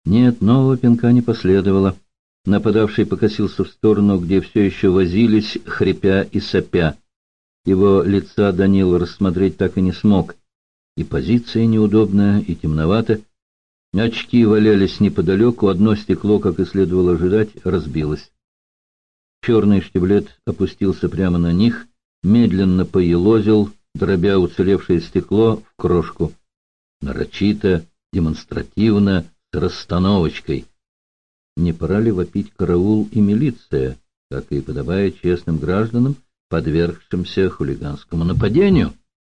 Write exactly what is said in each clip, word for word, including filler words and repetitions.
Нет, нового пинка не последовало. Нападавший покосился в сторону, где все еще возились, хрипя и сопя. Его лица Данил рассмотреть так и не смог. И позиция неудобная, и темновато. Очки валялись неподалеку, одно стекло, как и следовало ожидать, разбилось. Черный штиблет опустился прямо на них, медленно поелозил, дробя уцелевшее стекло в крошку. Нарочито, демонстративно, с расстановочкой. Не пора ли вопить караул и милиция, как и подобает честным гражданам, подвергшимся хулиганскому нападению?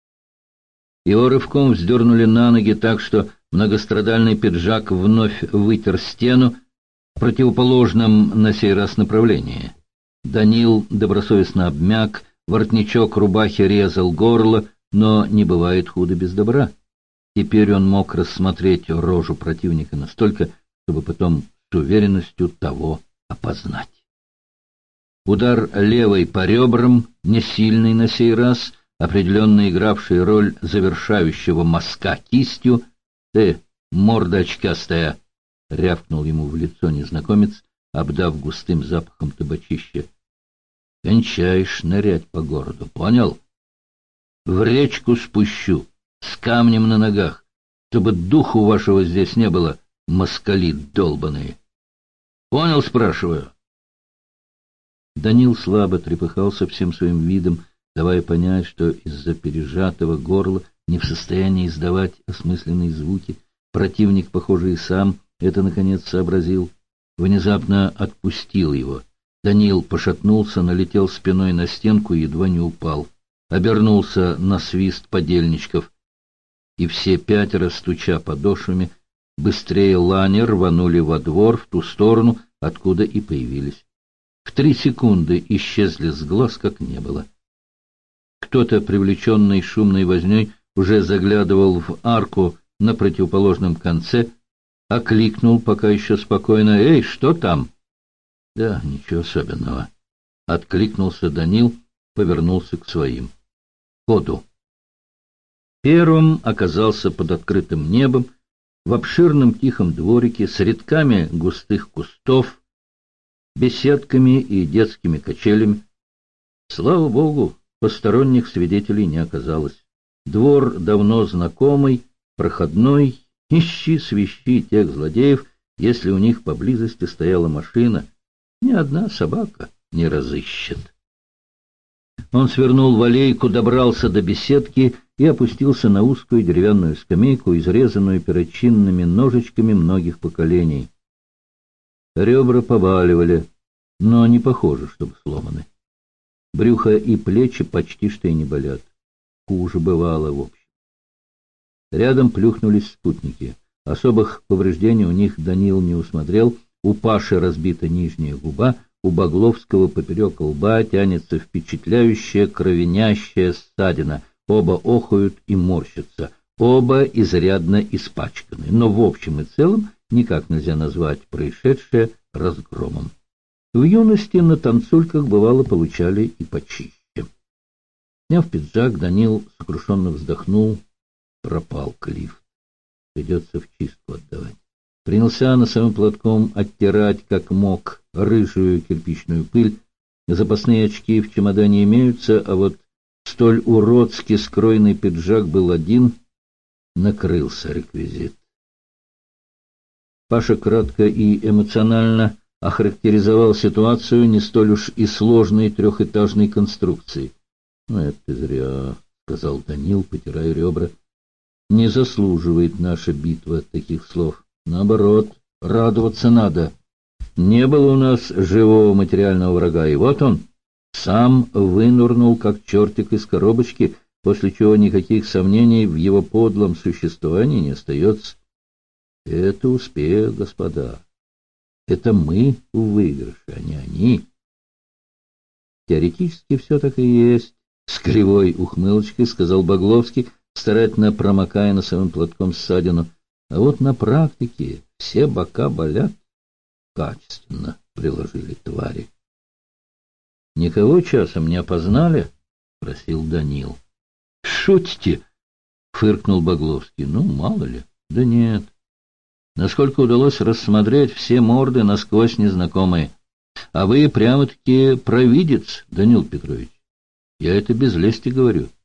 Его рывком вздернули на ноги так, что многострадальный пиджак вновь вытер стену в противоположном на сей раз направлении. Данил добросовестно обмяк, воротничок рубахи резал горло, но не бывает худо без добра. Теперь он мог рассмотреть рожу противника настолько, чтобы потом с уверенностью того опознать. Удар левой по ребрам, не сильный на сей раз, определенно игравший роль завершающего мазка кистью. «Ты, морда очкастая!» — рявкнул ему в лицо незнакомец, обдав густым запахом табачища. «Кончаешь нырять по городу, понял? В речку спущу, с камнем на ногах, чтобы духу вашего здесь не было, москали долбаные. Понял, спрашиваю?» Данил слабо трепыхался всем своим видом, давая понять, что из-за пережатого горла не в состоянии издавать осмысленные звуки. Противник, похоже, и сам это, наконец, сообразил. Внезапно отпустил его. Данил пошатнулся, налетел спиной на стенку и едва не упал. Обернулся на свист подельничков. И все пятеро, стуча подошвами, быстрее лани рванули во двор в ту сторону, откуда и появились. В три секунды исчезли с глаз, как не было. Кто-то, привлеченный шумной возней, уже заглядывал в арку на противоположном конце, окликнул пока еще спокойно: «Эй, что там?» «Да, ничего особенного», — откликнулся Данил, повернулся к своим. «Ходу». Первым оказался под открытым небом, в обширном тихом дворике с рядками густых кустов, беседками и детскими качелями. Слава богу, посторонних свидетелей не оказалось. Двор давно знакомый, проходной, ищи свищи тех злодеев, если у них поблизости стояла машина, ни одна собака не разыщет. Он свернул в аллейку, добрался до беседки и опустился на узкую деревянную скамейку, изрезанную перочинными ножичками многих поколений. Ребра побаливали, но не похоже, чтобы сломаны. Брюхо и плечи почти что и не болят. Хуже бывало в общем. Рядом плюхнулись спутники. Особых повреждений у них Данил не усмотрел. У Паши разбита нижняя губа, у Багловского поперек лба тянется впечатляющая кровенящая ссадина. Оба охают и морщатся. Оба изрядно испачканы. Но в общем и целом никак нельзя назвать происшедшее разгромом. В юности на танцульках, бывало, получали и почище. Сняв пиджак, Данил сокрушенно вздохнул. Пропал клифт. Придется в чистку отдавать. Принялся носовым платком оттирать, как мог, рыжую кирпичную пыль. Запасные очки в чемодане имеются, а вот столь уродски скроенный пиджак был один. Накрылся реквизит. Паша кратко и эмоционально охарактеризовал ситуацию не столь уж и сложной трехэтажной конструкции. — Ну, это ты зря, — сказал Данил, потирая ребра. — Не заслуживает наша битва таких слов. Наоборот, радоваться надо. Не было у нас живого материального врага, и вот он сам вынурнул, как чертик из коробочки, после чего никаких сомнений в его подлом существовании не остается. Это успех, господа. Это мы в выигрыше, а не они. Теоретически все так и есть, — с кривой ухмылочкой сказал Багловский, старательно промокая носовым платком ссадину. А вот на практике все бока болят. Качественно приложили твари. — Никого часом не опознали? — спросил Данил. — Шутите? — фыркнул Багловский. — Ну, мало ли. Да нет. Насколько удалось рассмотреть, все морды насквозь незнакомые. А вы прямо-таки провидец, Данил Петрович. Я это без лести говорю.